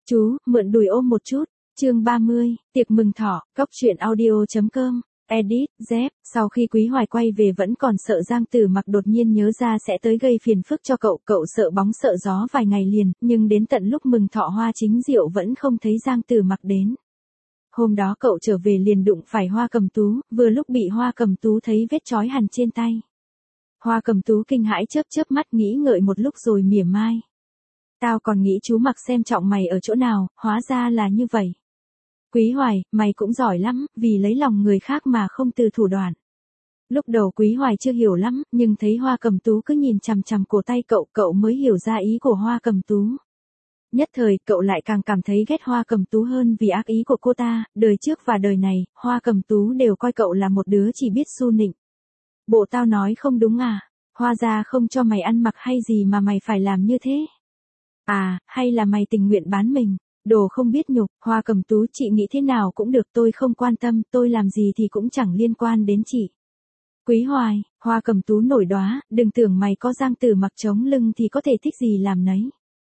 Chú, mượn đùi ôm một chút. Chương 30, tiệc mừng thọ, Cóc truyện audio.com. Edit, Dép, sau khi Quý Hoài quay về vẫn còn sợ Giang Tử Mặc đột nhiên nhớ ra sẽ tới gây phiền phức cho cậu sợ bóng sợ gió vài ngày liền, nhưng đến tận lúc mừng thọ Hoa Chính Diệu vẫn không thấy Giang Tử Mặc đến. Hôm đó cậu trở về liền đụng phải Hoa Cầm Tú, vừa lúc bị Hoa Cầm Tú thấy vết chói hằn trên tay. Hoa Cầm Tú kinh hãi chớp mắt nghĩ ngợi một lúc rồi mỉa mai. Tao còn nghĩ chú Mặc xem trọng mày ở chỗ nào, hóa ra là như vậy. Quý Hoài, mày cũng giỏi lắm, vì lấy lòng người khác mà không từ thủ đoạn. Lúc đầu Quý Hoài chưa hiểu lắm, nhưng thấy Hoa Cầm Tú cứ nhìn chằm chằm cổ tay cậu mới hiểu ra ý của Hoa Cầm Tú. Nhất thời, cậu lại càng cảm thấy ghét Hoa Cầm Tú hơn vì ác ý của cô ta, đời trước và đời này, Hoa Cầm Tú đều coi cậu là một đứa chỉ biết su nịnh. Bộ tao nói không đúng à, Hoa gia không cho mày ăn mặc hay gì mà mày phải làm như thế? À, hay là mày tình nguyện bán mình? Đồ không biết nhục, Hoa Cầm Tú chị nghĩ thế nào cũng được, tôi không quan tâm, tôi làm gì thì cũng chẳng liên quan đến chị. Quý Hoài, Hoa Cầm Tú nổi đoá, đừng tưởng mày có Giang Tử Mặc chống lưng thì có thể thích gì làm nấy.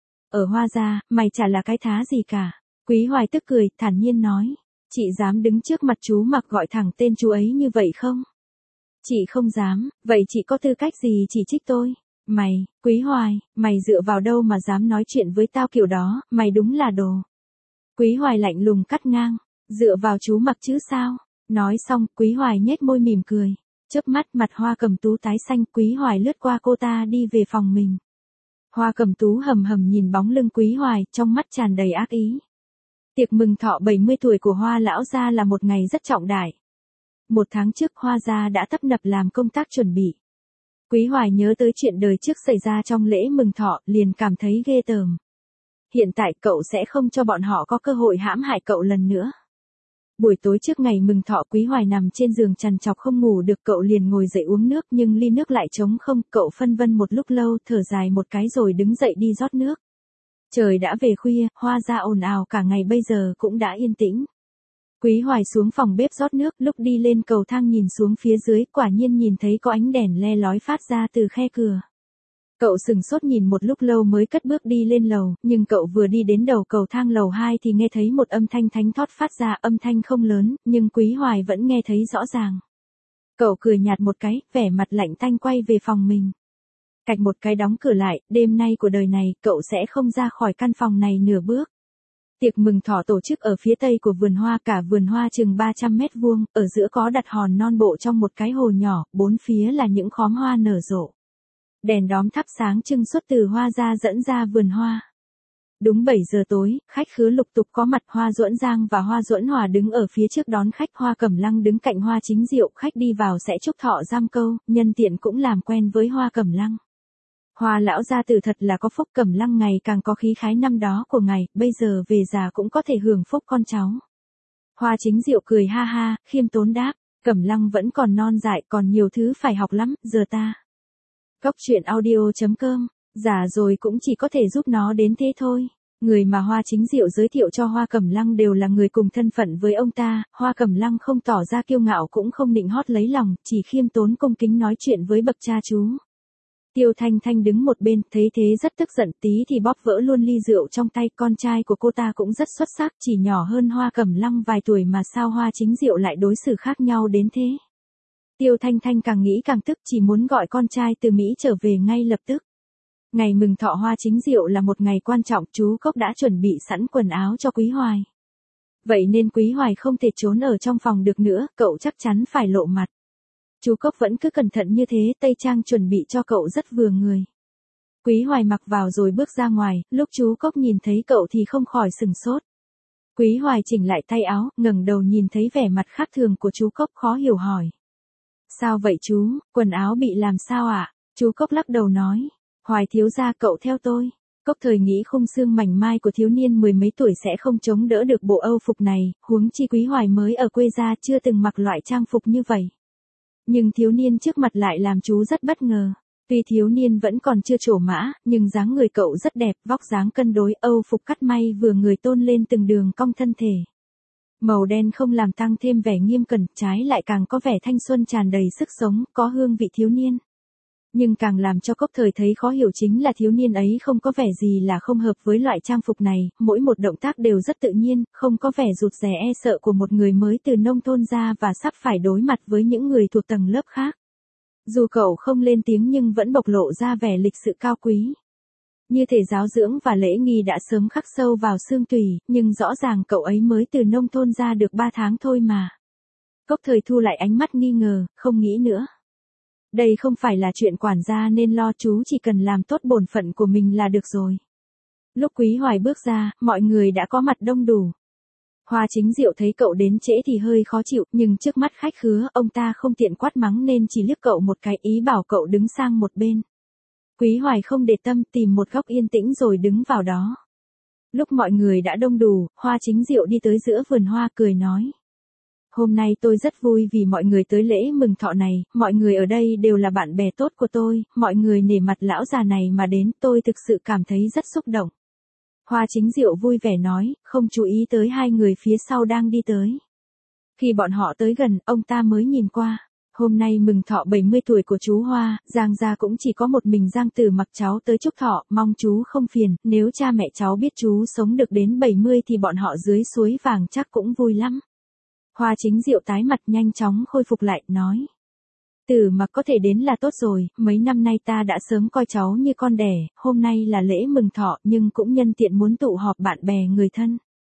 Ở Hoa gia, mày chả là cái thá gì cả. Quý Hoài tức cười, thản nhiên nói, chị dám đứng trước mặt chú Mặc gọi thẳng tên chú ấy như vậy không? Chị không dám, vậy chị có tư cách gì chỉ trích tôi? Mày, Quý Hoài, mày dựa vào đâu mà dám nói chuyện với tao kiểu đó, mày đúng là đồ. Quý Hoài lạnh lùng cắt ngang, dựa vào chú Mặc chứ sao? Nói xong, Quý Hoài nhếch môi mỉm cười, chớp mắt mặt Hoa Cầm Tú tái xanh, Quý Hoài lướt qua cô ta đi về phòng mình. Hoa Cầm Tú hầm hầm nhìn bóng lưng Quý Hoài, trong mắt tràn đầy ác ý. Tiệc mừng thọ 70 tuổi của Hoa lão gia là một ngày rất trọng đại. Một tháng trước Hoa gia đã tấp nập làm công tác chuẩn bị. Quý Hoài nhớ tới chuyện đời trước xảy ra trong lễ mừng thọ, liền cảm thấy ghê tởm. Hiện tại cậu sẽ không cho bọn họ có cơ hội hãm hại cậu lần nữa. Buổi tối trước ngày mừng thọ Quý Hoài nằm trên giường trằn trọc không ngủ được, cậu liền ngồi dậy uống nước nhưng ly nước lại trống không, cậu phân vân một lúc lâu, thở dài một cái rồi đứng dậy đi rót nước. Trời đã về khuya, Hoa gia ồn ào cả ngày bây giờ cũng đã yên tĩnh. Quý Hoài xuống phòng bếp rót nước, lúc đi lên cầu thang nhìn xuống phía dưới, quả nhiên nhìn thấy có ánh đèn le lói phát ra từ khe cửa. Cậu sừng sốt nhìn một lúc lâu mới cất bước đi lên lầu, nhưng cậu vừa đi đến đầu cầu thang lầu 2 thì nghe thấy một âm thanh thánh thót phát ra, âm thanh không lớn, nhưng Quý Hoài vẫn nghe thấy rõ ràng. Cậu cười nhạt một cái, vẻ mặt lạnh tanh quay về phòng mình. Cạch một cái đóng cửa lại, đêm nay của đời này, cậu sẽ không ra khỏi căn phòng này nửa bước. Tiệc mừng thọ tổ chức ở phía tây của vườn hoa, cả vườn hoa chừng 300 mét vuông, ở giữa có đặt hòn non bộ trong một cái hồ nhỏ, bốn phía là những khóm hoa nở rộ. Đèn đóm thắp sáng trưng suốt từ Hoa gia dẫn ra vườn hoa. Đúng 7 giờ tối, khách khứa lục tục có mặt, Hoa Duẫn Giang và Hoa Duẫn Hòa đứng ở phía trước đón khách, Hoa Cẩm Lăng đứng cạnh Hoa Chính Diệu, khách đi vào sẽ chúc thọ giam câu, nhân tiện cũng làm quen với Hoa Cẩm Lăng. Hoa lão gia tử thật là có phúc, Cẩm Lăng ngày càng có khí khái năm đó của ngài, bây giờ về già cũng có thể hưởng phúc con cháu. Hoa Chính Diệu cười ha ha, khiêm tốn đáp, Cẩm Lăng vẫn còn non dại, còn nhiều thứ phải học lắm, giờ ta. Cóc truyện audio.com, già rồi cũng chỉ có thể giúp nó đến thế thôi. Người mà Hoa Chính Diệu giới thiệu cho Hoa Cẩm Lăng đều là người cùng thân phận với ông ta, Hoa Cẩm Lăng không tỏ ra kiêu ngạo cũng không nịnh hót lấy lòng, chỉ khiêm tốn cung kính nói chuyện với bậc cha chú. Tiêu Thanh Thanh đứng một bên, thấy thế rất tức giận, tí thì bóp vỡ luôn ly rượu trong tay, con trai của cô ta cũng rất xuất sắc, chỉ nhỏ hơn Hoa Cẩm Lăng vài tuổi mà sao Hoa Chính Diệu lại đối xử khác nhau đến thế. Tiêu Thanh Thanh càng nghĩ càng tức, chỉ muốn gọi con trai từ Mỹ trở về ngay lập tức. Ngày mừng thọ Hoa Chính Diệu là một ngày quan trọng, chú Cốc đã chuẩn bị sẵn quần áo cho Quý Hoài. Vậy nên Quý Hoài không thể trốn ở trong phòng được nữa, cậu chắc chắn phải lộ mặt. Chú Cốc vẫn cứ cẩn thận như thế, tây trang chuẩn bị cho cậu rất vừa người. Quý Hoài mặc vào rồi bước ra ngoài, lúc chú Cốc nhìn thấy cậu thì không khỏi sừng sốt. Quý Hoài chỉnh lại tay áo, ngẩng đầu nhìn thấy vẻ mặt khác thường của chú Cốc, khó hiểu hỏi. Sao vậy chú, quần áo bị làm sao ạ? Chú Cốc lắc đầu nói. Hoài thiếu gia, cậu theo tôi. Cốc thời nghĩ khung xương mảnh mai của thiếu niên mười mấy tuổi sẽ không chống đỡ được bộ âu phục này, huống chi Quý Hoài mới ở quê gia chưa từng mặc loại trang phục như vậy. Nhưng thiếu niên trước mặt lại làm chú rất bất ngờ. Tuy thiếu niên vẫn còn chưa trổ mã, nhưng dáng người cậu rất đẹp, vóc dáng cân đối, âu phục cắt may vừa người tôn lên từng đường cong thân thể. Màu đen không làm tăng thêm vẻ nghiêm cẩn, trái lại càng có vẻ thanh xuân tràn đầy sức sống, có hương vị thiếu niên. Nhưng càng làm cho Cốc Thời thấy khó hiểu chính là thiếu niên ấy không có vẻ gì là không hợp với loại trang phục này, mỗi một động tác đều rất tự nhiên, không có vẻ rụt rè e sợ của một người mới từ nông thôn ra và sắp phải đối mặt với những người thuộc tầng lớp khác. Dù cậu không lên tiếng nhưng vẫn bộc lộ ra vẻ lịch sự cao quý. Như thể giáo dưỡng và lễ nghi đã sớm khắc sâu vào xương tủy, nhưng rõ ràng cậu ấy mới từ nông thôn ra được 3 tháng thôi mà. Cốc Thời thu lại ánh mắt nghi ngờ, không nghĩ nữa. Đây không phải là chuyện quản gia nên lo, chú chỉ cần làm tốt bổn phận của mình là được rồi. Lúc Quý Hoài bước ra, mọi người đã có mặt đông đủ. Hoa Chính Diệu thấy cậu đến trễ thì hơi khó chịu, nhưng trước mắt khách khứa, ông ta không tiện quát mắng nên chỉ liếc cậu một cái, ý bảo cậu đứng sang một bên. Quý Hoài không để tâm, tìm một góc yên tĩnh rồi đứng vào đó. Lúc mọi người đã đông đủ, Hoa Chính Diệu đi tới giữa vườn hoa cười nói. Hôm nay tôi rất vui vì mọi người tới lễ mừng thọ này, mọi người ở đây đều là bạn bè tốt của tôi, mọi người nể mặt lão già này mà đến, tôi thực sự cảm thấy rất xúc động. Hoa Chính Diệu vui vẻ nói, không chú ý tới hai người phía sau đang đi tới. Khi bọn họ tới gần, ông ta mới nhìn qua. Hôm nay mừng thọ 70 tuổi của chú Hoa, Giang gia cũng chỉ có một mình Giang Tử Mặc cháu tới chúc thọ, mong chú không phiền, nếu cha mẹ cháu biết chú sống được đến 70 thì bọn họ dưới suối vàng chắc cũng vui lắm. Hoa Chính Diệu tái mặt nhanh chóng khôi phục lại, nói. Tử Mặc có thể đến là tốt rồi, mấy năm nay ta đã sớm coi cháu như con đẻ, hôm nay là lễ mừng thọ nhưng cũng nhân tiện muốn tụ họp bạn bè người thân.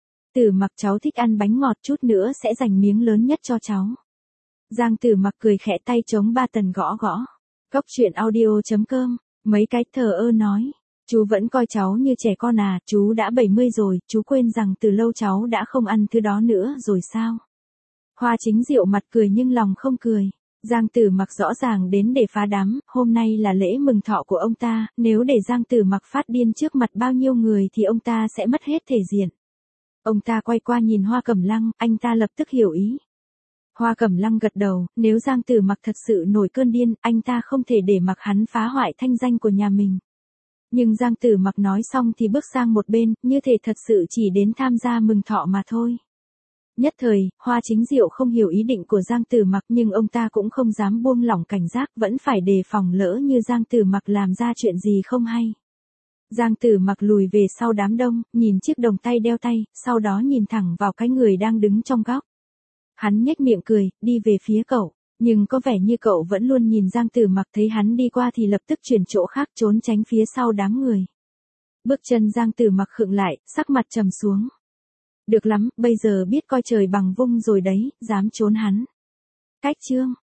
Tử Mặc cháu thích ăn bánh ngọt, chút nữa sẽ dành miếng lớn nhất cho cháu. Giang Tử Mặc cười khẽ, tay chống ba tần gõ gõ. Cốc truyện audio.com, mấy cái thờ ơ nói. Chú vẫn coi cháu như trẻ con à, chú đã 70 rồi, chú quên rằng từ lâu cháu đã không ăn thứ đó nữa rồi sao? Hoa Chính Diệu mặt cười nhưng lòng không cười. Giang Tử Mặc rõ ràng đến để phá đám, hôm nay là lễ mừng thọ của ông ta, nếu để Giang Tử Mặc phát điên trước mặt bao nhiêu người thì ông ta sẽ mất hết thể diện. Ông ta quay qua nhìn Hoa Cẩm Lăng, anh ta lập tức hiểu ý. Hoa Cẩm Lăng gật đầu, nếu Giang Tử Mặc thật sự nổi cơn điên, anh ta không thể để mặc hắn phá hoại thanh danh của nhà mình. Nhưng Giang Tử Mặc nói xong thì bước sang một bên, như thể thật sự chỉ đến tham gia mừng thọ mà thôi. Nhất thời, Hoa Chính Diệu không hiểu ý định của Giang Tử Mặc nhưng ông ta cũng không dám buông lỏng cảnh giác, vẫn phải đề phòng lỡ như Giang Tử Mặc làm ra chuyện gì không hay. Giang Tử Mặc lùi về sau đám đông, nhìn chiếc đồng tay đeo tay, sau đó nhìn thẳng vào cái người đang đứng trong góc. Hắn nhếch miệng cười, đi về phía cậu, nhưng có vẻ như cậu vẫn luôn nhìn Giang Tử Mặc, thấy hắn đi qua thì lập tức chuyển chỗ khác trốn tránh phía sau đám người. Bước chân Giang Tử Mặc khựng lại, sắc mặt trầm xuống. Được lắm, bây giờ biết coi trời bằng vung rồi đấy, dám trốn hắn. Cách chương